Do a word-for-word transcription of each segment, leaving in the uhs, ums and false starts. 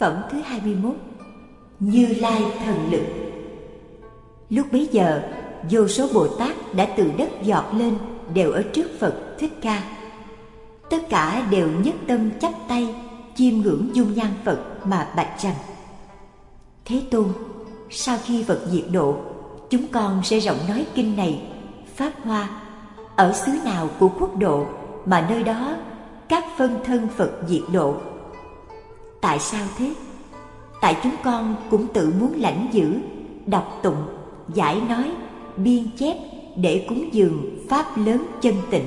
Phẩm thứ hai mươi mốt. Như Lai thần lực. Lúc bấy giờ, vô số Bồ Tát đã từ đất giọt lên, đều ở trước Phật Thích Ca. Tất cả đều nhất tâm chắp tay chiêm ngưỡng dung nhan Phật mà bạch rằng: Thế Tôn, sau khi Phật diệt độ, chúng con sẽ rộng nói kinh này pháp hoa ở xứ nào của quốc độ mà nơi đó các phân thân Phật diệt độ. Tại sao thế? Tại chúng con cũng tự muốn lãnh giữ, đọc tụng, giải nói, biên chép để cúng dường pháp lớn chân tịnh.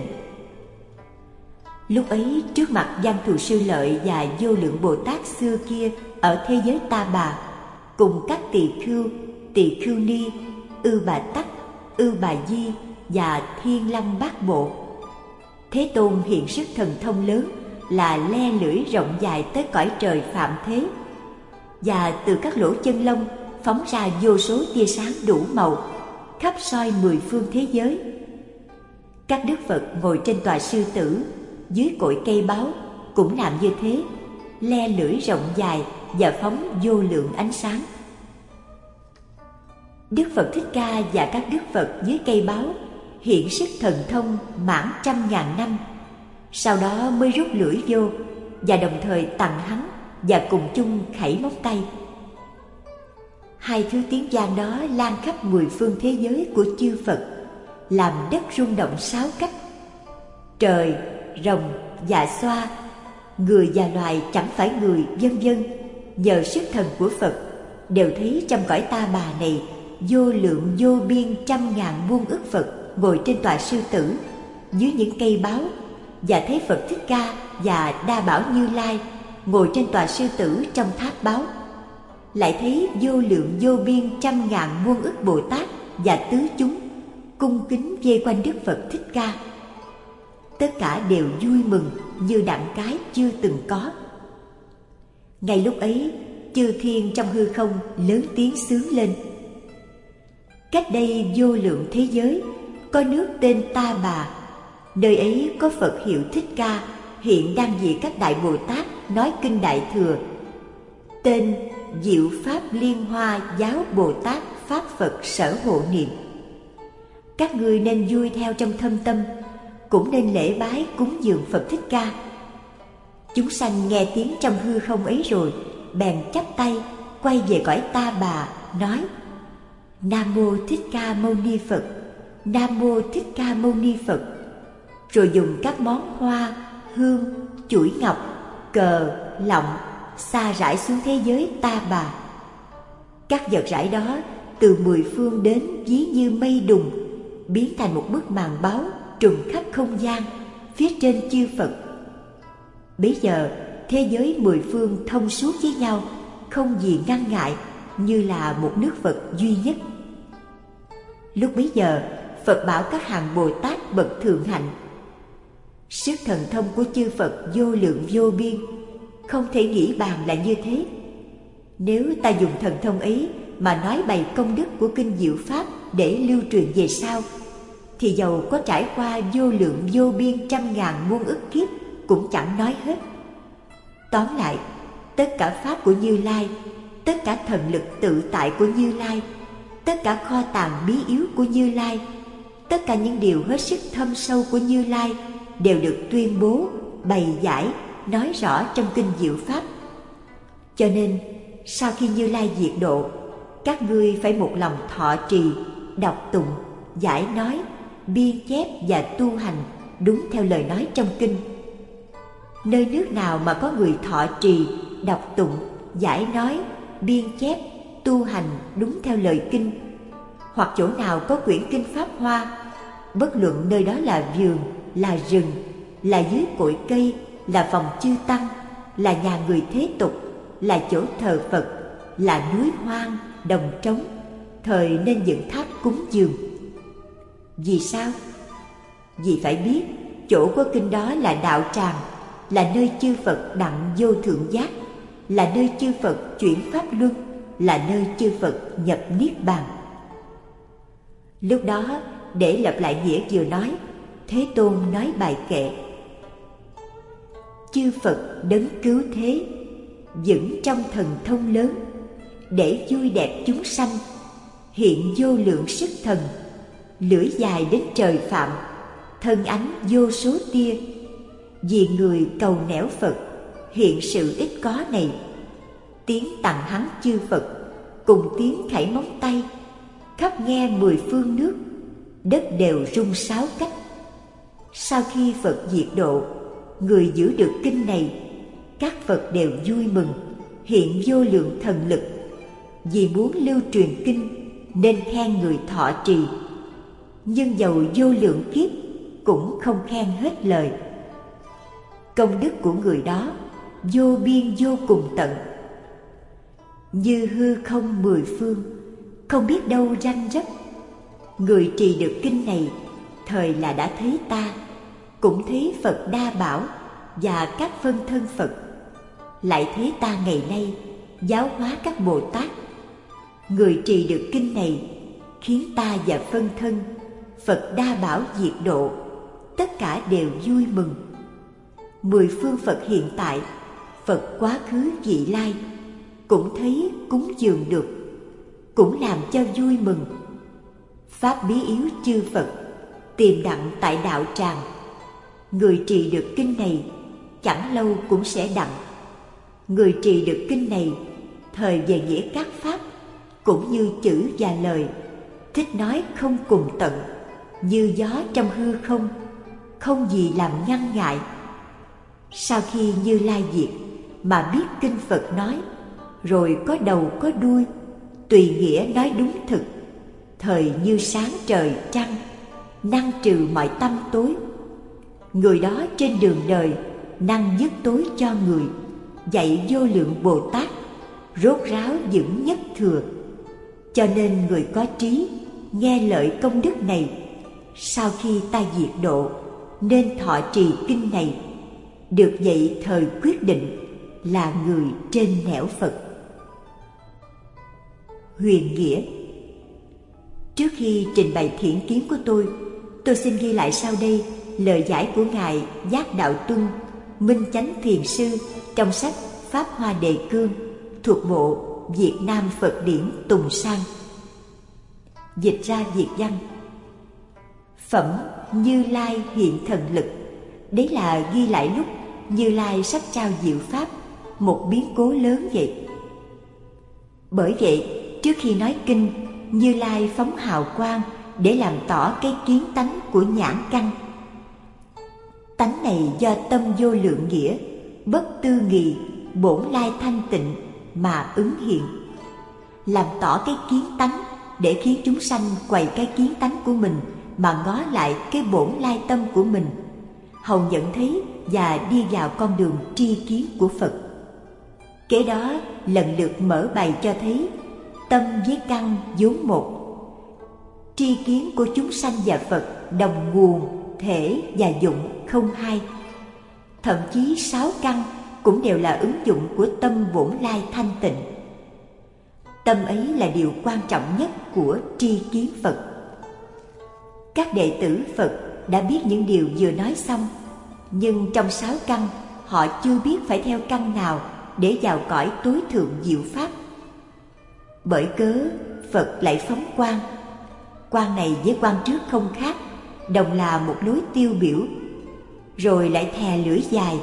Lúc ấy trước mặt Văn Thù Sư Lợi và vô lượng Bồ Tát xưa kia ở thế giới Ta Bà, cùng các tỳ khưu, tỳ khưu ni, Ư Bà Tắc, Ư Bà Di và Thiên Long Bát Bộ, Thế Tôn hiện sức thần thông lớn là le lưỡi rộng dài tới cõi trời phạm thế, và từ các lỗ chân lông phóng ra vô số tia sáng đủ màu, khắp soi mười phương thế giới. Các đức Phật ngồi trên tòa sư tử, dưới cội cây báu cũng làm như thế, le lưỡi rộng dài và phóng vô lượng ánh sáng. Đức Phật Thích Ca và các đức Phật dưới cây báu hiện sức thần thông mãn trăm ngàn năm, sau đó mới rút lưỡi vô và đồng thời tặng hắn và cùng chung khẩy móng tay. Hai thứ tiếng vang đó lan khắp mười phương thế giới của chư Phật, làm đất rung động sáu cách. Trời, rồng và xoa, người và loài chẳng phải người, vân vân, nhờ sức thần của Phật đều thấy trong cõi Ta Bà này vô lượng vô biên trăm ngàn muôn ức Phật ngồi trên tòa sư tử dưới những cây báu, và thấy Phật Thích Ca và Đa Bảo Như Lai ngồi trên tòa sư tử trong tháp báu. Lại thấy vô lượng vô biên trăm ngàn muôn ức Bồ Tát và tứ chúng cung kính vây quanh Đức Phật Thích Ca. Tất cả đều vui mừng như đặng cái chưa từng có. Ngay lúc ấy, chư thiên trong hư không lớn tiếng sướng lên: Cách đây vô lượng thế giới có nước tên Ta Bà, nơi ấy có Phật hiệu Thích Ca hiện đang vì các đại Bồ Tát nói kinh Đại Thừa, tên Diệu Pháp Liên Hoa Giáo Bồ Tát Pháp Phật Sở Hộ Niệm. Các ngươi nên vui theo trong thâm tâm, cũng nên lễ bái cúng dường Phật Thích Ca. Chúng sanh nghe tiếng trong hư không ấy rồi, bèn chắp tay quay về cõi Ta Bà, nói: Nam Mô Thích Ca Mâu Ni Phật, Nam Mô Thích Ca Mâu Ni Phật. Rồi dùng các món hoa, hương, chuỗi ngọc, cờ, lọng sa rải xuống thế giới Ta Bà. Các vật rải đó từ mười phương đến ví như mây đùng, biến thành một bức màn báu trùm khắp không gian phía trên chư Phật. Bấy giờ thế giới mười phương thông suốt với nhau, không gì ngăn ngại, như là một nước Phật duy nhất. Lúc bấy giờ Phật bảo các hàng Bồ Tát bậc thượng hạnh: Sức thần thông của chư Phật vô lượng vô biên, không thể nghĩ bàn là như thế. Nếu ta dùng thần thông ấy mà nói bày công đức của kinh Diệu Pháp để lưu truyền về sau, thì dầu có trải qua vô lượng vô biên trăm ngàn muôn ức kiếp cũng chẳng nói hết. Tóm lại, tất cả pháp của Như Lai, tất cả thần lực tự tại của Như Lai, tất cả kho tàng bí yếu của Như Lai, tất cả những điều hết sức thâm sâu của Như Lai đều được tuyên bố, bày giải, nói rõ trong kinh Diệu Pháp. Cho nên sau khi Như Lai diệt độ, các ngươi phải một lòng thọ trì, đọc tụng, giải nói, biên chép và tu hành đúng theo lời nói trong kinh. Nơi nước nào mà có người thọ trì, đọc tụng, giải nói, biên chép, tu hành đúng theo lời kinh, hoặc chỗ nào có quyển kinh Pháp Hoa, bất luận nơi đó là vườn, là rừng, là dưới cội cây, là phòng chư tăng, là nhà người thế tục, là chỗ thờ Phật, là núi hoang, đồng trống, thời nên dựng tháp cúng dường. Vì sao? Vì phải biết chỗ của kinh đó là đạo tràng, là nơi chư Phật đặng vô thượng giác, là nơi chư Phật chuyển pháp luân, là nơi chư Phật nhập niết bàn. Lúc đó, để lặp lại nghĩa vừa nói, Thế Tôn nói bài kệ: Chư Phật đấng cứu thế, vững trong thần thông lớn, để vui đẹp chúng sanh, hiện vô lượng sức thần, lưỡi dài đến trời Phạm, thân ánh vô số tia. Vì người cầu nẻo Phật, hiện sự ít có này, tiếng tặng hắn chư Phật, cùng tiếng khảy móng tay, khắp nghe mười phương nước, đất đều rung sáu cách. Sau khi Phật diệt độ, người giữ được kinh này, các Phật đều vui mừng, hiện vô lượng thần lực. Vì muốn lưu truyền kinh nên khen người thọ trì, nhưng dầu vô lượng kiếp cũng không khen hết lời. Công đức của người đó vô biên vô cùng tận, như hư không mười phương, không biết đâu ranh rấp. Người trì được kinh này, thời là đã thấy ta, cũng thấy Phật Đa Bảo và các phân thân Phật, lại thấy ta ngày nay giáo hóa các Bồ Tát. Người trì được kinh này khiến ta và phân thân Phật Đa Bảo diệt độ, tất cả đều vui mừng. Mười phương Phật hiện tại, Phật quá khứ vị lai, cũng thấy cúng dường được, cũng làm cho vui mừng. Pháp bí yếu chư Phật tìm đặng tại đạo tràng. Người trì được kinh này chẳng lâu cũng sẽ đặng. Người trì được kinh này, thời về nghĩa các pháp, cũng như chữ và lời, thích nói không cùng tận, như gió trong hư không, không gì làm ngăn ngại. Sau khi Như Lai diệt mà biết kinh Phật nói, rồi có đầu có đuôi, tùy nghĩa nói đúng thực, thời như sáng trời trăng, năng trừ mọi tâm tối. Người đó trên đường đời năng dứt tối cho người, dạy vô lượng Bồ Tát, rốt ráo vững nhất thừa. Cho nên người có trí nghe lợi công đức này, sau khi ta diệt độ nên thọ trì kinh này, được vậy thời quyết định là người trên nẻo Phật. Huyền nghĩa. Trước khi trình bày thiện kiến của tôi, tôi xin ghi lại sau đây lời giải của Ngài Giác Đạo Tuân, Minh Chánh Thiền Sư trong sách Pháp Hoa Đề Cương thuộc bộ Việt Nam Phật Điển Tùng Sang. Dịch ra Việt văn: Phẩm Như Lai hiện thần lực. Đấy là ghi lại lúc Như Lai sắp trao diệu pháp, một biến cố lớn vậy. Bởi vậy, trước khi nói kinh, Như Lai phóng hào quang để làm tỏ cái kiến tánh của nhãn căn. Tánh này do tâm vô lượng nghĩa, bất tư nghị, bổn lai thanh tịnh mà ứng hiện. Làm tỏ cái kiến tánh để khiến chúng sanh quầy cái kiến tánh của mình mà ngó lại cái bổn lai tâm của mình, hầu nhận thấy và đi vào con đường tri kiến của Phật. Kế đó lần lượt mở bày cho thấy tâm với căn vốn một, tri kiến của chúng sanh và Phật đồng nguồn, thể và dụng không hai. Thậm chí sáu căn cũng đều là ứng dụng của tâm bổn lai thanh tịnh. Tâm ấy là điều quan trọng nhất của tri kiến Phật. Các đệ tử Phật đã biết những điều vừa nói xong, nhưng trong sáu căn họ chưa biết phải theo căn nào để vào cõi tối thượng diệu pháp. Bởi cớ Phật lại phóng quang. Quang này với quang trước không khác, đồng là một lối tiêu biểu. Rồi lại thè lưỡi dài.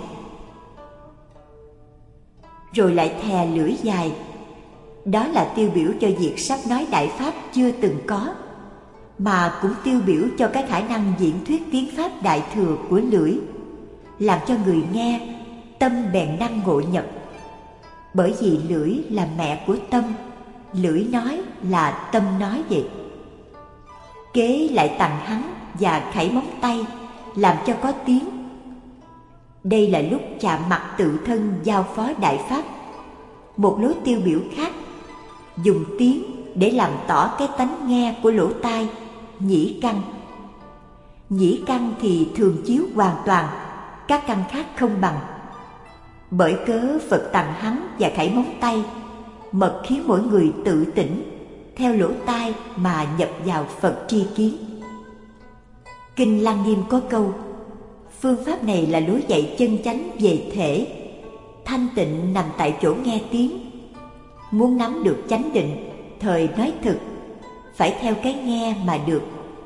Rồi lại thè lưỡi dài. Đó là tiêu biểu cho việc sắp nói đại pháp chưa từng có, mà cũng tiêu biểu cho cái khả năng diễn thuyết tiếng pháp đại thừa của lưỡi, làm cho người nghe tâm bèn năng ngộ nhập. Bởi vì lưỡi là mẹ của tâm, lưỡi nói là tâm nói vậy. Kế lại tặng hắn và khảy móng tay, làm cho có tiếng. Đây là lúc chạm mặt tự thân giao phó đại pháp. Một lối tiêu biểu khác, dùng tiếng để làm tỏ cái tánh nghe của lỗ tai, nhĩ căn. Nhĩ căn thì thường chiếu hoàn toàn, các căn khác không bằng. Bởi cớ Phật tặng hắn và khảy móng tay, mật khiến mỗi người tự tỉnh, theo lỗ tai mà nhập vào Phật tri kiến. Kinh Lăng Nghiêm có câu: phương pháp này là lối dạy chân chánh về thể, thanh tịnh nằm tại chỗ nghe tiếng. Muốn nắm được chánh định, thời nói thực, phải theo cái nghe mà được.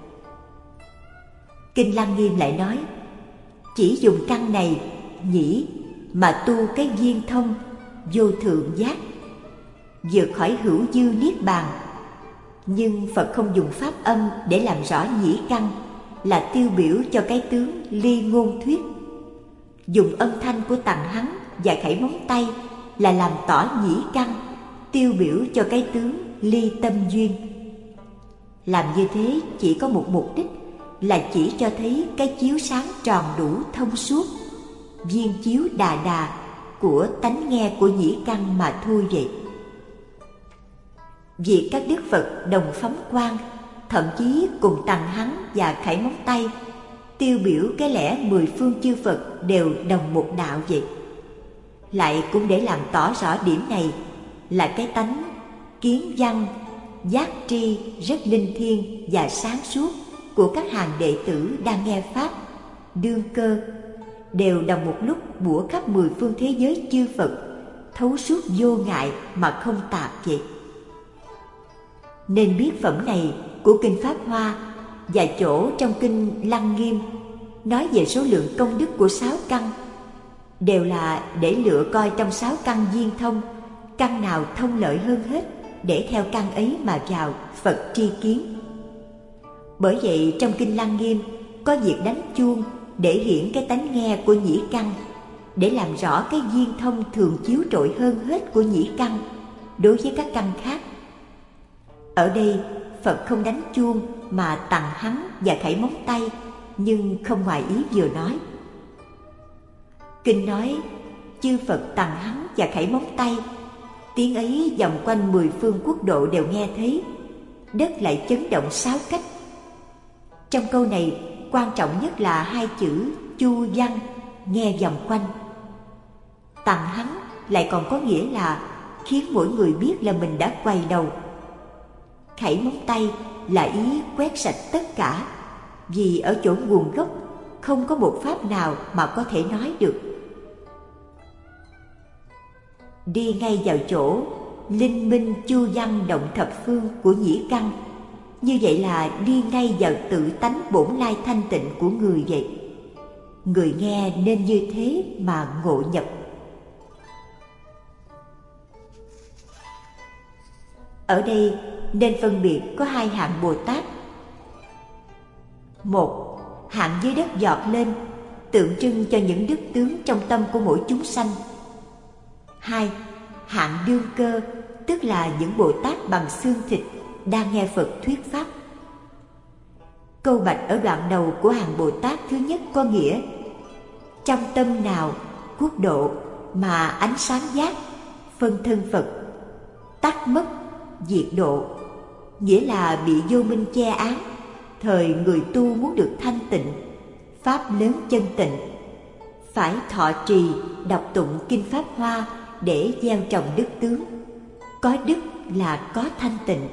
Kinh Lăng Nghiêm lại nói, chỉ dùng căn này, nhĩ, mà tu cái viên thông, vô thượng giác, vượt khỏi hữu dư niết bàn. Nhưng Phật không dùng pháp âm để làm rõ nhĩ căn, là tiêu biểu cho cái tướng ly ngôn thuyết. Dùng âm thanh của tằng hắn và khẩy móng tay là làm tỏ nhĩ căn, tiêu biểu cho cái tướng ly tâm duyên. Làm như thế chỉ có một mục đích, là chỉ cho thấy cái chiếu sáng tròn đủ thông suốt, viên chiếu đà đà của tánh nghe của nhĩ căn mà thôi vậy. Việc các đức Phật đồng phóng quang, thậm chí cùng tằng hắn và khẩy móng tay, tiêu biểu cái lẽ mười phương chư Phật đều đồng một đạo vậy. Lại cũng để làm tỏ rõ điểm này, là cái tánh kiến văn, giác tri rất linh thiêng và sáng suốt của các hàng đệ tử đang nghe pháp, đương cơ, đều đồng một lúc bủa khắp mười phương thế giới chư Phật, thấu suốt vô ngại mà không tạp vậy. Nên biết phẩm này của Kinh Pháp Hoa và chỗ trong Kinh Lăng Nghiêm nói về số lượng công đức của sáu căn, đều là để lựa coi trong sáu căn viên thông, căn nào thông lợi hơn hết, để theo căn ấy mà vào Phật tri kiến. Bởi vậy trong Kinh Lăng Nghiêm có việc đánh chuông để hiển cái tánh nghe của nhĩ căn, để làm rõ cái viên thông thường chiếu trội hơn hết của nhĩ căn đối với các căn khác. Ở đây Phật không đánh chuông mà tằng hắn và khẩy móng tay, nhưng không ngoài ý vừa nói. Kinh nói chư Phật tằng hắn và khẩy móng tay, tiếng ấy vòng quanh mười phương quốc độ đều nghe thấy, đất lại chấn động sáu cách. Trong câu này quan trọng nhất là hai chữ chu văn nghe vòng quanh. Tằng hắn lại còn có nghĩa là khiến mỗi người biết là mình đã quay đầu. Khẩy móng tay là ý quét sạch tất cả, vì ở chỗ nguồn gốc không có một pháp nào mà có thể nói được. Đi ngay vào chỗ linh minh chu văn động thập phương của nhĩ căn, như vậy là đi ngay vào tự tánh bổn lai thanh tịnh của người vậy. Người nghe nên như thế mà ngộ nhập. Ở đây nên phân biệt có hai hạng Bồ Tát. Một, hạng dưới đất giọt lên, tượng trưng cho những đức tướng trong tâm của mỗi chúng sanh. Hai, hạng đương cơ, tức là những Bồ Tát bằng xương thịt đang nghe Phật thuyết pháp. Câu bạch ở đoạn đầu của hàng Bồ Tát thứ nhất có nghĩa: trong tâm nào quốc độ mà ánh sáng giác phân thân Phật tắt mất diệt độ, nghĩa là bị vô minh che án, thời người tu muốn được thanh tịnh, pháp lớn chân tịnh, phải thọ trì đọc tụng Kinh Pháp Hoa để gieo trồng đức tướng. Có đức là có thanh tịnh.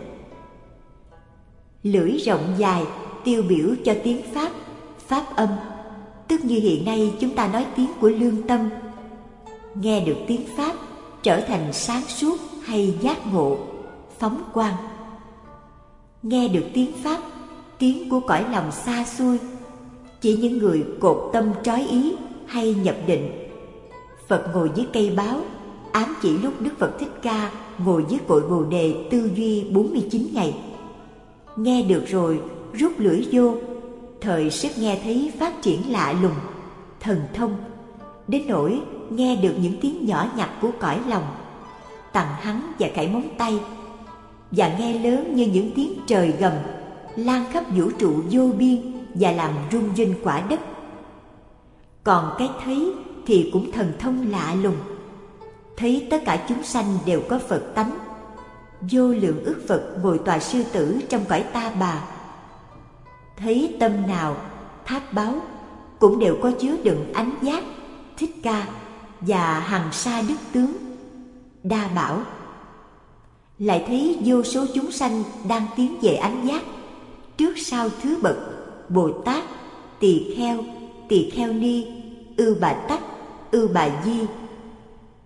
Lưỡi rộng dài tiêu biểu cho tiếng Pháp, Pháp âm, tức như hiện nay chúng ta nói tiếng của lương tâm. Nghe được tiếng Pháp trở thành sáng suốt hay giác ngộ, phóng quang. Nghe được tiếng Pháp, tiếng của cõi lòng xa xôi, chỉ những người cột tâm trói ý hay nhập định. Phật ngồi dưới cây báo, ám chỉ lúc Đức Phật Thích Ca ngồi dưới cội Bồ Đề tư duy bốn mươi chín ngày. Nghe được rồi rút lưỡi vô, thời sức nghe thấy phát triển lạ lùng, thần thông, đến nỗi nghe được những tiếng nhỏ nhặt của cõi lòng, tằng hắn và khẩy móng tay, và nghe lớn như những tiếng trời gầm lan khắp vũ trụ vô biên và làm rung rinh quả đất. Còn cái thấy thì cũng thần thông lạ lùng, thấy tất cả chúng sanh đều có Phật tánh, vô lượng ức Phật ngồi tòa sư tử trong cõi Ta Bà. Thấy tâm nào tháp báo cũng đều có chứa đựng ánh giác Thích Ca và hằng sa đức tướng Đa Bảo. Lại thấy vô số chúng sanh đang tiến về ánh giác, trước sau thứ bậc Bồ Tát, Tỳ Kheo, Tỳ Kheo Ni, Ưu Bà Tắc, Ưu Bà Di.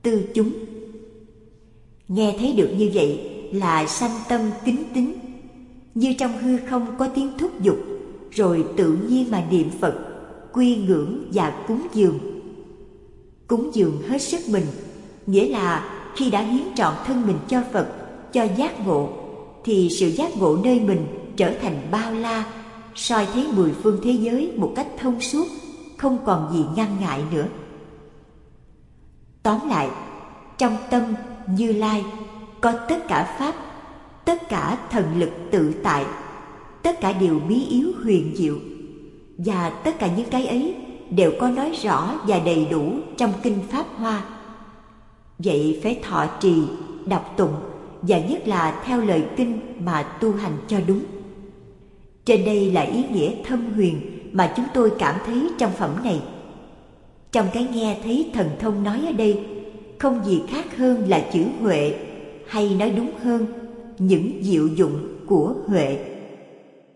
tư chúng. Nghe thấy được như vậy là sanh tâm kính tín, như trong hư không có tiếng thúc giục, rồi tự nhiên mà niệm Phật, quy ngưỡng và cúng dường. Cúng dường hết sức mình, nghĩa là khi đã hiến trọn thân mình cho Phật, cho giác ngộ, thì sự giác ngộ nơi mình trở thành bao la, soi thấy mười phương thế giới một cách thông suốt, không còn gì ngăn ngại nữa. Tóm lại, trong tâm Như Lai có tất cả pháp, tất cả thần lực tự tại, tất cả điều bí yếu huyền diệu, và tất cả những cái ấy đều có nói rõ và đầy đủ trong Kinh Pháp Hoa. Vậy phải thọ trì, đọc tụng, và nhất là theo lời kinh mà tu hành cho đúng. Trên đây là ý nghĩa thâm huyền mà chúng tôi cảm thấy trong phẩm này. Trong cái nghe thấy thần thông nói ở đây, không gì khác hơn là chữ huệ, hay nói đúng hơn, những diệu dụng của huệ.